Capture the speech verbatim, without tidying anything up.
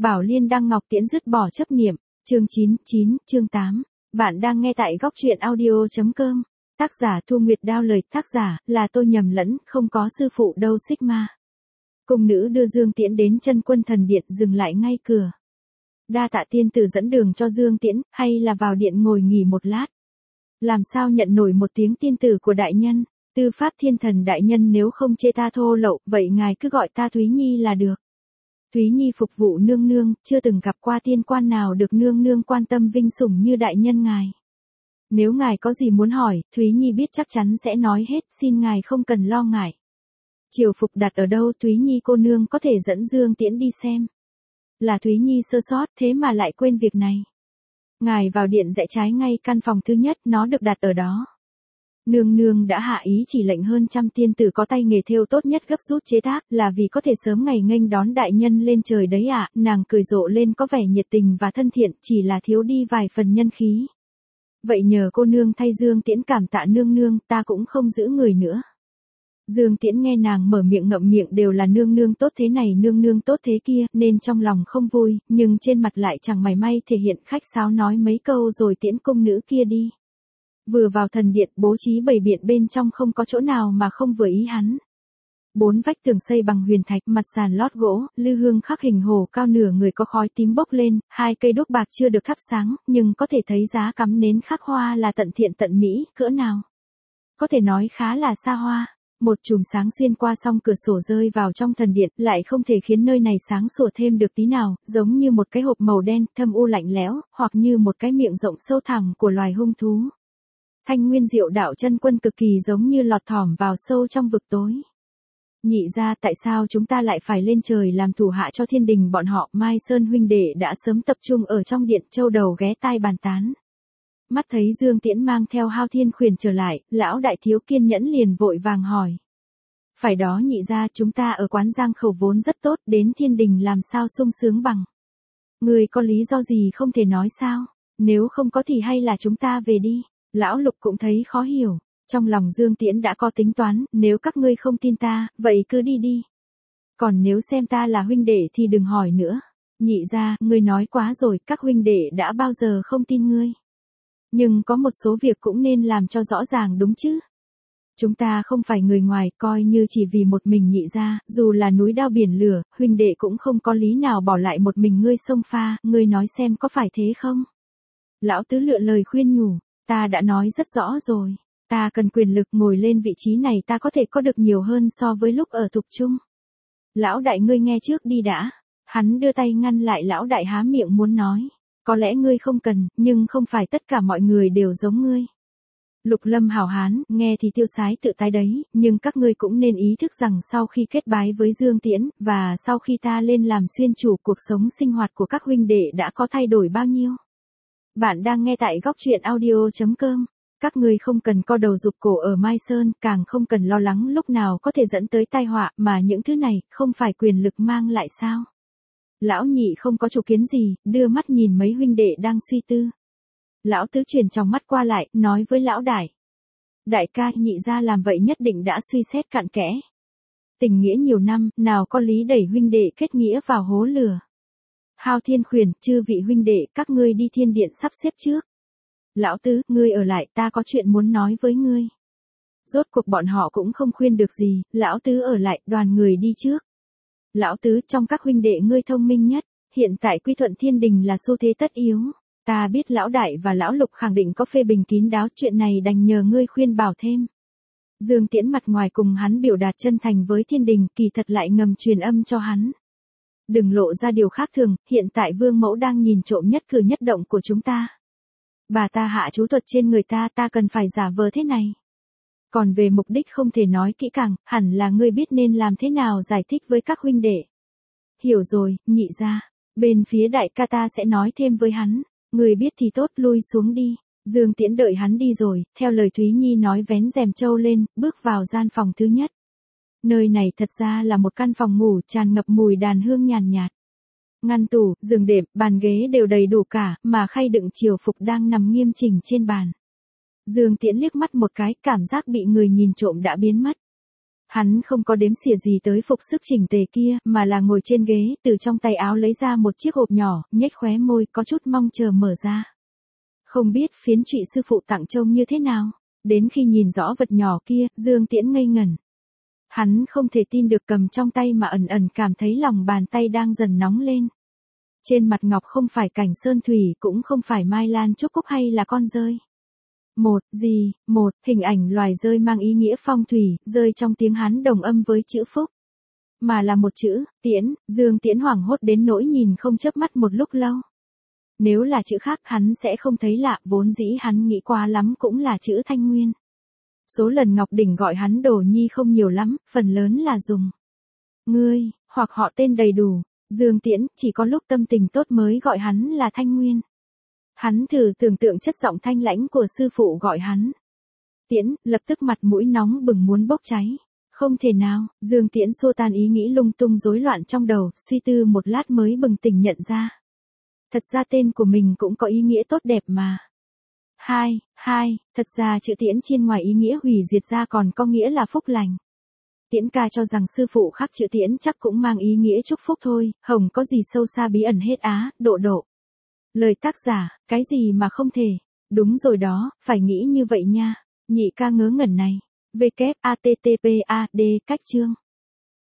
Bảo Liên đăng Ngọc Tiễn dứt bỏ chấp niệm, chương chín, chín, chương tám. Bạn đang nghe tại góc truyện audio.com. Tác giả Thu Nguyệt Đao, lời tác giả là tôi nhầm lẫn, không có sư phụ đâu Sigma. Cung nữ đưa Dương Tiễn đến chân quân thần điện, dừng lại ngay cửa. Đa tạ tiên tử dẫn đường cho Dương Tiễn, hay là vào điện ngồi nghỉ một lát. Làm sao nhận nổi một tiếng tiên tử của đại nhân, Tư Pháp Thiên Thần đại nhân, nếu không chê ta thô lậu, vậy ngài cứ gọi ta Thúy Nhi là được. Thúy Nhi phục vụ nương nương, chưa từng gặp qua tiên quan nào được nương nương quan tâm vinh sủng như đại nhân ngài. Nếu ngài có gì muốn hỏi, Thúy Nhi biết chắc chắn sẽ nói hết, xin ngài không cần lo ngại. Triều phục đặt ở đâu, Thúy Nhi cô nương có thể dẫn Dương Tiễn đi xem. Là Thúy Nhi sơ sót, thế mà lại quên việc này. Ngài vào điện rẽ trái ngay căn phòng thứ nhất, nó được đặt ở đó. Nương nương đã hạ ý chỉ lệnh hơn trăm tiên tử có tay nghề thêu tốt nhất gấp rút chế tác, là vì có thể sớm ngày nghênh đón đại nhân lên trời đấy ạ. À. Nàng cười rộ lên có vẻ nhiệt tình và thân thiện, chỉ là thiếu đi vài phần nhân khí. Vậy nhờ cô nương thay Dương Tiễn cảm tạ nương nương, ta cũng không giữ người nữa. Dương Tiễn nghe nàng mở miệng ngậm miệng đều là nương nương tốt thế này nương nương tốt thế kia, nên trong lòng không vui, nhưng trên mặt lại chẳng mảy may thể hiện, khách sáo nói mấy câu rồi tiễn cung nữ kia đi. Vừa vào thần điện, bố trí bày biện bên trong không có chỗ nào mà không vừa ý hắn. Bốn vách tường xây bằng huyền thạch, mặt sàn lót gỗ, lư hương khắc hình hồ cao nửa người có khói tím bốc lên, hai cây đuốc bạc chưa được thắp sáng, nhưng có thể thấy giá cắm nến khắc hoa là tận thiện tận mỹ, cỡ nào. Có thể nói khá là xa hoa. Một chùm sáng xuyên qua song cửa sổ rơi vào trong thần điện, lại không thể khiến nơi này sáng sủa thêm được tí nào, giống như một cái hộp màu đen, thâm u lạnh lẽo, hoặc như một cái miệng rộng sâu thẳm của loài hung thú. Thanh Nguyên Diệu đạo chân quân cực kỳ giống như lọt thỏm vào sâu trong vực tối. Nhị ra, tại sao chúng ta lại phải lên trời làm thủ hạ cho thiên đình bọn họ? Mai Sơn huynh đệ đã sớm tập trung ở trong điện, châu đầu ghé tai bàn tán. Mắt thấy Dương Tiễn mang theo Hao Thiên Khuyển trở lại, lão đại thiếu kiên nhẫn liền vội vàng hỏi. Phải đó nhị ra, chúng ta ở quán giang khẩu vốn rất tốt, đến thiên đình làm sao sung sướng bằng. Người có lý do gì không thể nói sao? Nếu không có thì hay là chúng ta về đi. Lão Lục cũng thấy khó hiểu. Trong lòng Dương Tiễn đã có tính toán, nếu các ngươi không tin ta, vậy cứ đi đi. Còn nếu xem ta là huynh đệ thì đừng hỏi nữa. Nhị ra, ngươi nói quá rồi, các huynh đệ đã bao giờ không tin ngươi. Nhưng có một số việc cũng nên làm cho rõ ràng đúng chứ. Chúng ta không phải người ngoài, coi như chỉ vì một mình nhị ra, dù là núi đao biển lửa, huynh đệ cũng không có lý nào bỏ lại một mình ngươi xông pha, ngươi nói xem có phải thế không? Lão Tứ lựa lời khuyên nhủ, ta đã nói rất rõ rồi, ta cần quyền lực, ngồi lên vị trí này ta có thể có được nhiều hơn so với lúc ở Thục Trung. Lão đại ngươi nghe trước đi đã. Hắn đưa tay ngăn lại lão đại há miệng muốn nói. Có lẽ ngươi không cần, nhưng không phải tất cả mọi người đều giống ngươi. Lục Lâm hảo hán, nghe thì tiêu sái tự tái đấy, nhưng các ngươi cũng nên ý thức rằng sau khi kết bái với Dương Tiễn, và sau khi ta lên làm xuyên chủ, cuộc sống sinh hoạt của các huynh đệ đã có thay đổi bao nhiêu. Bạn đang nghe tại góc truyện audio.com. Các ngươi không cần co đầu rụt cổ ở Mai Sơn, càng không cần lo lắng lúc nào có thể dẫn tới tai họa, mà những thứ này không phải quyền lực mang lại sao? Lão nhị không có chủ kiến gì, đưa mắt nhìn mấy huynh đệ đang suy tư. Lão Tứ chuyển trong mắt qua lại, nói với lão đại. Đại ca, nhị ra làm vậy nhất định đã suy xét cặn kẽ. Tình nghĩa nhiều năm, nào có lý đẩy huynh đệ kết nghĩa vào hố lửa. Hao Thiên Khuyển, chư vị huynh đệ, các ngươi đi thiên điện sắp xếp trước. Lão Tứ, ngươi ở lại, ta có chuyện muốn nói với ngươi. Rốt cuộc bọn họ cũng không khuyên được gì, lão Tứ ở lại, đoàn người đi trước. Lão Tứ, trong các huynh đệ ngươi thông minh nhất, hiện tại quy thuận thiên đình là xu thế tất yếu. Ta biết lão đại và lão Lục khẳng định có phê bình kín đáo, chuyện này đành nhờ ngươi khuyên bảo thêm. Dương Tiễn mặt ngoài cùng hắn biểu đạt chân thành với thiên đình, kỳ thật lại ngầm truyền âm cho hắn. Đừng lộ ra điều khác thường, hiện tại vương mẫu đang nhìn trộm nhất cử nhất động của chúng ta. Bà ta hạ chú thuật trên người ta, ta cần phải giả vờ thế này. Còn về mục đích không thể nói kỹ càng, hẳn là ngươi biết nên làm thế nào giải thích với các huynh đệ. Hiểu rồi, nhị ra. Bên phía đại ca ta sẽ nói thêm với hắn. Ngươi biết thì tốt, lui xuống đi. Dương Tiễn đợi hắn đi rồi, theo lời Thúy Nhi nói vén rèm trâu lên, bước vào gian phòng thứ nhất. Nơi này thật ra là một căn phòng ngủ tràn ngập mùi đàn hương nhàn nhạt. Ngăn tủ, giường đệm, bàn ghế đều đầy đủ cả, mà khay đựng triều phục đang nằm nghiêm chỉnh trên bàn. Dương Tiễn liếc mắt một cái, cảm giác bị người nhìn trộm đã biến mất. Hắn không có đếm xỉa gì tới phục sức chỉnh tề kia, mà là ngồi trên ghế, từ trong tay áo lấy ra một chiếc hộp nhỏ, nhếch khóe môi, có chút mong chờ mở ra. Không biết phiến trụy sư phụ tặng trông như thế nào, đến khi nhìn rõ vật nhỏ kia, Dương Tiễn ngây ngẩn. Hắn không thể tin được cầm trong tay mà ẩn ẩn cảm thấy lòng bàn tay đang dần nóng lên. Trên mặt ngọc không phải cảnh sơn thủy, cũng không phải mai lan trúc cúc hay là con dơi. Một, gì, một, hình ảnh loài dơi mang ý nghĩa phong thủy, rơi trong tiếng Hán đồng âm với chữ phúc. Mà là một chữ, Tiễn, Dương Tiễn hoảng hốt đến nỗi nhìn không chớp mắt một lúc lâu. Nếu là chữ khác hắn sẽ không thấy lạ, vốn dĩ hắn nghĩ qua lắm cũng là chữ Thanh Nguyên. Số lần Ngọc Đỉnh gọi hắn Đồ Nhi không nhiều lắm, phần lớn là dùng ngươi, hoặc họ tên đầy đủ. Dương Tiễn, chỉ có lúc tâm tình tốt mới gọi hắn là Thanh Nguyên. Hắn thử tưởng tượng chất giọng thanh lãnh của sư phụ gọi hắn Tiễn, lập tức mặt mũi nóng bừng muốn bốc cháy. Không thể nào, Dương Tiễn xua tan ý nghĩ lung tung rối loạn trong đầu, suy tư một lát mới bừng tỉnh nhận ra. Thật ra tên của mình cũng có ý nghĩa tốt đẹp mà. Hai, hai, thật ra chữ Tiễn trên ngoài ý nghĩa hủy diệt ra còn có nghĩa là phúc lành. Tiễn ca cho rằng sư phụ khắc chữ Tiễn chắc cũng mang ý nghĩa chúc phúc thôi, hồng có gì sâu xa bí ẩn hết á, độ độ. Lời tác giả, cái gì mà không thể. Đúng rồi đó, phải nghĩ như vậy nha. Nhị ca ngớ ngẩn này. W A T T P A D cách chương